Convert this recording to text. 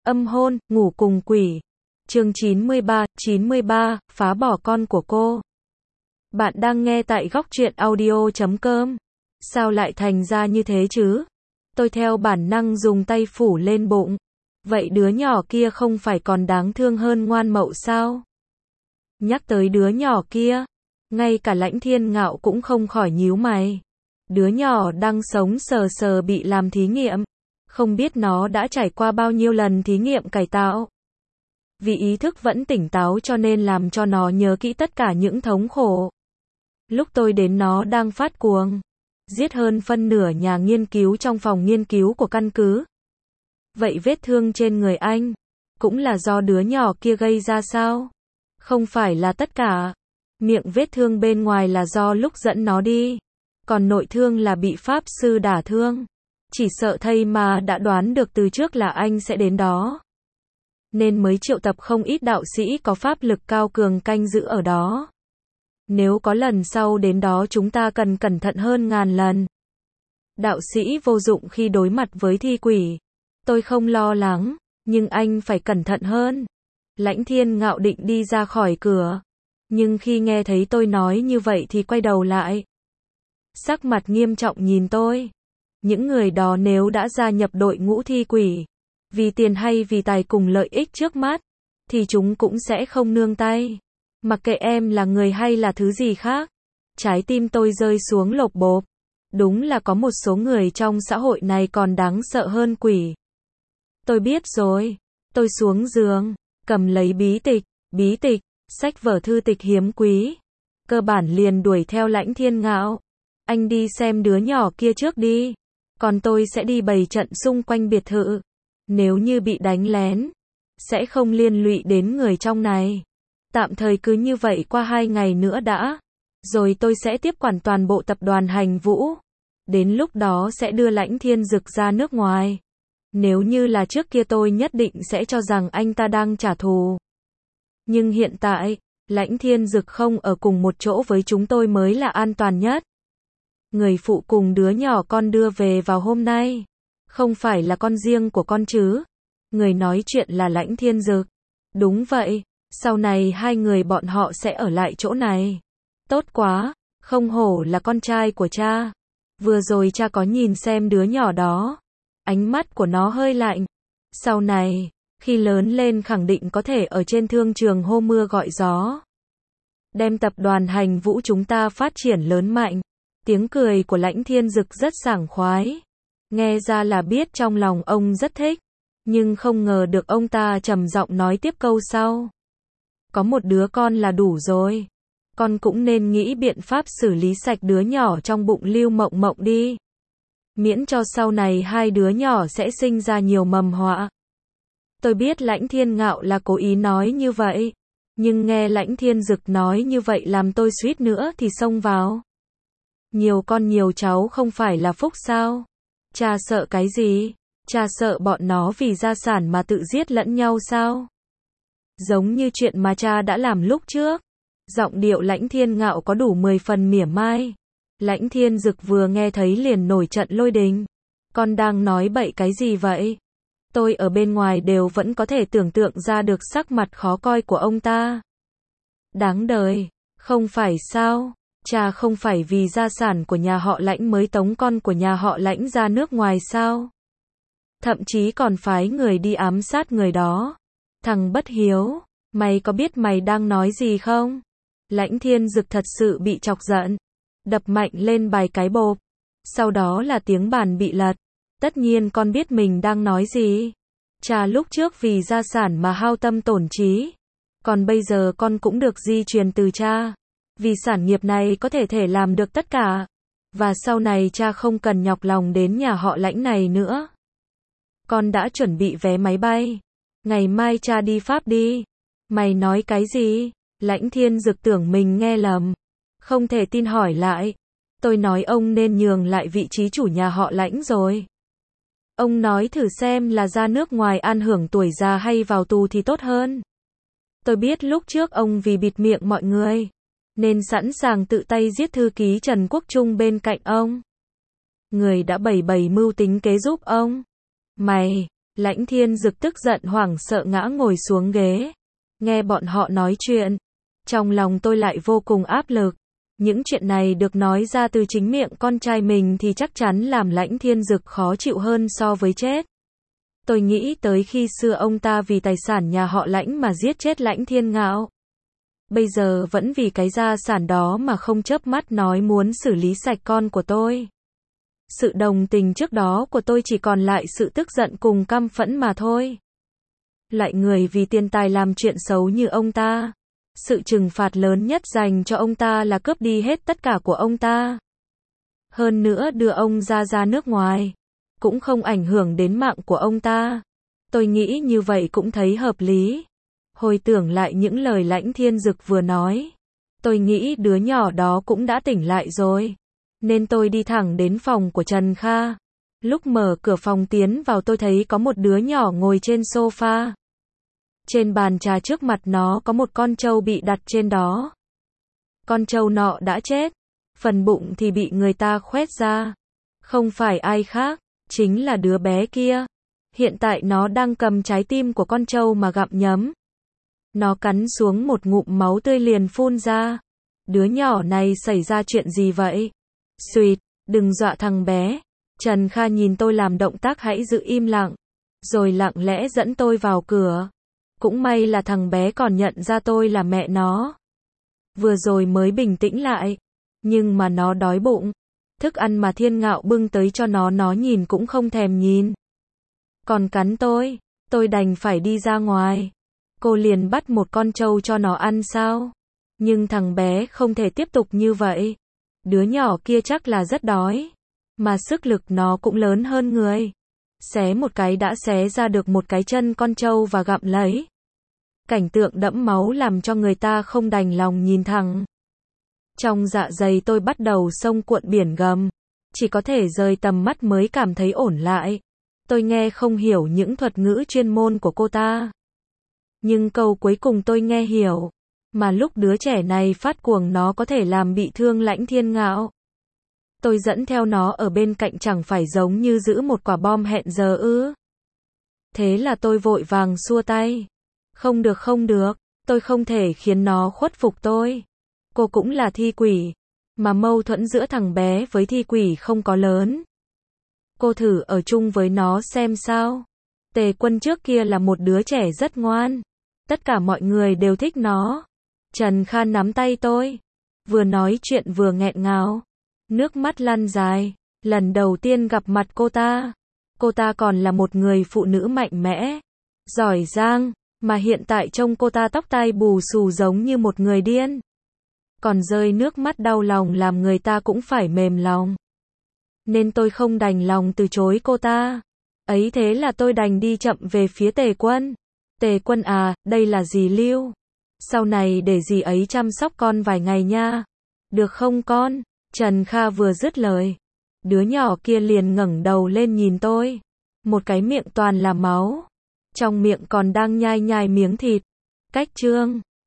Âm hôn, ngủ cùng quỷ. Chương 93, phá bỏ con của cô. Bạn đang nghe tại góc truyện audio.com. Sao lại thành ra như thế chứ? Tôi theo bản năng dùng tay phủ lên bụng. Vậy đứa nhỏ kia không phải còn đáng thương hơn Ngoan Mậu sao? Nhắc tới đứa nhỏ kia, ngay cả Lãnh Thiên Ngạo cũng không khỏi nhíu mày. Đứa nhỏ đang sống sờ sờ bị làm thí nghiệm. Không biết nó đã trải qua bao nhiêu lần thí nghiệm cải tạo. Vì ý thức vẫn tỉnh táo cho nên làm cho nó nhớ kỹ tất cả những thống khổ. Lúc tôi đến nó đang phát cuồng, giết hơn phân nửa nhà nghiên cứu trong phòng nghiên cứu của căn cứ. Vậy vết thương trên người anh, cũng là do đứa nhỏ kia gây ra sao? Không phải là tất cả. Miệng vết thương bên ngoài là do lúc dẫn nó đi. Còn nội thương là bị pháp sư đả thương. Chỉ sợ thây mà đã đoán được từ trước là anh sẽ đến đó. Nên mới triệu tập không ít đạo sĩ có pháp lực cao cường canh giữ ở đó. Nếu có lần sau đến đó chúng ta cần cẩn thận hơn ngàn lần. Đạo sĩ vô dụng khi đối mặt với thi quỷ. Tôi không lo lắng, nhưng anh phải cẩn thận hơn. Lãnh Thiên Ngạo định đi ra khỏi cửa. Nhưng khi nghe thấy tôi nói như vậy thì quay đầu lại. Sắc mặt nghiêm trọng nhìn tôi. Những người đó nếu đã gia nhập đội ngũ thi quỷ, vì tiền hay vì tài cùng lợi ích trước mắt, thì chúng cũng sẽ không nương tay. Mặc kệ em là người hay là thứ gì khác. Trái tim tôi rơi xuống lột bột. Đúng là có một số người trong xã hội này còn đáng sợ hơn quỷ. Tôi biết rồi. Tôi xuống giường, cầm lấy bí tịch, sách vở thư tịch hiếm quý. Cơ bản liền đuổi theo Lãnh Thiên Ngạo. Anh đi xem đứa nhỏ kia trước đi. Còn tôi sẽ đi bày trận xung quanh biệt thự. Nếu như bị đánh lén, sẽ không liên lụy đến người trong này. Tạm thời cứ như vậy qua 2 ngày nữa đã. Rồi tôi sẽ tiếp quản toàn bộ tập đoàn Hành Vũ. Đến lúc đó sẽ đưa Lãnh Thiên Dực ra nước ngoài. Nếu như là trước kia tôi nhất định sẽ cho rằng anh ta đang trả thù. Nhưng hiện tại, Lãnh Thiên Dực không ở cùng một chỗ với chúng tôi mới là an toàn nhất. Người phụ cùng đứa nhỏ con đưa về vào hôm nay. Không phải là con riêng của con chứ. Người nói chuyện là Lãnh Thiên Dực. Đúng vậy, sau này hai người bọn họ sẽ ở lại chỗ này. Tốt quá, không hổ là con trai của cha. Vừa rồi cha có nhìn xem đứa nhỏ đó. Ánh mắt của nó hơi lạnh. Sau này, khi lớn lên khẳng định có thể ở trên thương trường hô mưa gọi gió. Đem tập đoàn Hành Vũ chúng ta phát triển lớn mạnh. Tiếng cười của Lãnh Thiên Dực rất sảng khoái. Nghe ra là biết trong lòng ông rất thích. Nhưng không ngờ được ông ta trầm giọng nói tiếp câu sau. Có một đứa con là đủ rồi. Con cũng nên nghĩ biện pháp xử lý sạch đứa nhỏ trong bụng Lưu Mộng Mộng đi. Miễn cho sau này hai đứa nhỏ sẽ sinh ra nhiều mầm họa. Tôi biết Lãnh Thiên Ngạo là cố ý nói như vậy. Nhưng nghe Lãnh Thiên Dực nói như vậy làm tôi suýt nữa thì xông vào. Nhiều con nhiều cháu không phải là phúc sao? Cha sợ cái gì? Cha sợ bọn nó vì gia sản mà tự giết lẫn nhau sao? Giống như chuyện mà cha đã làm lúc trước. Giọng điệu Lãnh Thiên Ngạo có đủ 10 phần mỉa mai. Lãnh Thiên Dực vừa nghe thấy liền nổi trận lôi đình. Con đang nói bậy cái gì vậy? Tôi ở bên ngoài đều vẫn có thể tưởng tượng ra được sắc mặt khó coi của ông ta. Đáng đời, không phải sao? Cha không phải vì gia sản của nhà họ Lãnh mới tống con của nhà họ Lãnh ra nước ngoài sao? Thậm chí còn phái người đi ám sát người đó. Thằng bất hiếu, mày có biết mày đang nói gì không? Lãnh Thiên Dực thật sự bị chọc giận. Đập mạnh lên bài cái bộp. Sau đó là tiếng bàn bị lật. Tất nhiên con biết mình đang nói gì. Cha lúc trước vì gia sản mà hao tâm tổn trí. Còn bây giờ con cũng được di truyền từ cha. Vì sản nghiệp này có thể làm được tất cả. Và sau này cha không cần nhọc lòng đến nhà họ Lãnh này nữa. Con đã chuẩn bị vé máy bay. Ngày mai cha đi Pháp đi. Mày nói cái gì? Lãnh Thiên Dực tưởng mình nghe lầm. Không thể tin hỏi lại. Tôi nói ông nên nhường lại vị trí chủ nhà họ Lãnh rồi. Ông nói thử xem là ra nước ngoài an hưởng tuổi già hay vào tù thì tốt hơn. Tôi biết lúc trước ông vì bịt miệng mọi người, nên sẵn sàng tự tay giết thư ký Trần Quốc Trung bên cạnh ông. Người đã bày mưu tính kế giúp ông. Mày, Lãnh Thiên Dực tức giận hoảng sợ ngã ngồi xuống ghế. Nghe bọn họ nói chuyện, trong lòng tôi lại vô cùng áp lực. Những chuyện này được nói ra từ chính miệng con trai mình thì chắc chắn làm Lãnh Thiên Dực khó chịu hơn so với chết. Tôi nghĩ tới khi xưa ông ta vì tài sản nhà họ Lãnh mà giết chết Lãnh Thiên Ngạo. Bây giờ vẫn vì cái gia sản đó mà không chớp mắt nói muốn xử lý sạch con của tôi. Sự đồng tình trước đó của tôi chỉ còn lại sự tức giận cùng căm phẫn mà thôi. Lại người vì tiền tài làm chuyện xấu như ông ta. Sự trừng phạt lớn nhất dành cho ông ta là cướp đi hết tất cả của ông ta. Hơn nữa đưa ông ra nước ngoài. Cũng không ảnh hưởng đến mạng của ông ta. Tôi nghĩ như vậy cũng thấy hợp lý. Hồi tưởng lại những lời Lãnh Thiên Dực vừa nói. Tôi nghĩ đứa nhỏ đó cũng đã tỉnh lại rồi. Nên tôi đi thẳng đến phòng của Trần Kha. Lúc mở cửa phòng tiến vào tôi thấy có một đứa nhỏ ngồi trên sofa. Trên bàn trà trước mặt nó có một con trâu bị đặt trên đó. Con trâu nọ đã chết. Phần bụng thì bị người ta khoét ra. Không phải ai khác, chính là đứa bé kia. Hiện tại nó đang cầm trái tim của con trâu mà gặm nhấm. Nó cắn xuống một ngụm máu tươi liền phun ra. Đứa nhỏ này xảy ra chuyện gì vậy? Xuyệt, đừng dọa thằng bé. Trần Kha nhìn tôi làm động tác hãy giữ im lặng. Rồi lặng lẽ dẫn tôi vào cửa. Cũng may là thằng bé còn nhận ra tôi là mẹ nó. Vừa rồi mới bình tĩnh lại. Nhưng mà nó đói bụng. Thức ăn mà Thiên Ngạo bưng tới cho nó nhìn cũng không thèm nhìn. Còn cắn tôi đành phải đi ra ngoài. Cô liền bắt một con trâu cho nó ăn sao? Nhưng thằng bé không thể tiếp tục như vậy. Đứa nhỏ kia chắc là rất đói. Mà sức lực nó cũng lớn hơn người. Xé một cái đã xé ra được một cái chân con trâu và gặm lấy. Cảnh tượng đẫm máu làm cho người ta không đành lòng nhìn thẳng. Trong dạ dày tôi bắt đầu sông cuộn biển gầm. Chỉ có thể rời tầm mắt mới cảm thấy ổn lại. Tôi nghe không hiểu những thuật ngữ chuyên môn của cô ta. Nhưng câu cuối cùng tôi nghe hiểu. Mà lúc đứa trẻ này phát cuồng nó có thể làm bị thương Lãnh Thiên Ngạo. Tôi dẫn theo nó ở bên cạnh chẳng phải giống như giữ một quả bom hẹn giờ ư? Thế là tôi vội vàng xua tay. Không được, tôi không thể khiến nó khuất phục tôi. Cô cũng là thi quỷ. Mà mâu thuẫn giữa thằng bé với thi quỷ không có lớn. Cô thử ở chung với nó xem sao. Tề Quân trước kia là một đứa trẻ rất ngoan. Tất cả mọi người đều thích nó. Trần Kha nắm tay tôi. Vừa nói chuyện vừa nghẹn ngào. Nước mắt lăn dài. Lần đầu tiên gặp mặt cô ta. Cô ta còn là một người phụ nữ mạnh mẽ. Giỏi giang. Mà hiện tại trông cô ta tóc tai bù xù giống như một người điên. Còn rơi nước mắt đau lòng làm người ta cũng phải mềm lòng. Nên tôi không đành lòng từ chối cô ta. Ấy thế là tôi đành đi chậm về phía Tề Quân. Tề Quân à, đây là dì Lưu. Sau này để dì ấy chăm sóc con vài ngày nha. Được không con? Trần Kha vừa dứt lời. Đứa nhỏ kia liền ngẩng đầu lên nhìn tôi. Một cái miệng toàn là máu. Trong miệng còn đang nhai miếng thịt. Cách chương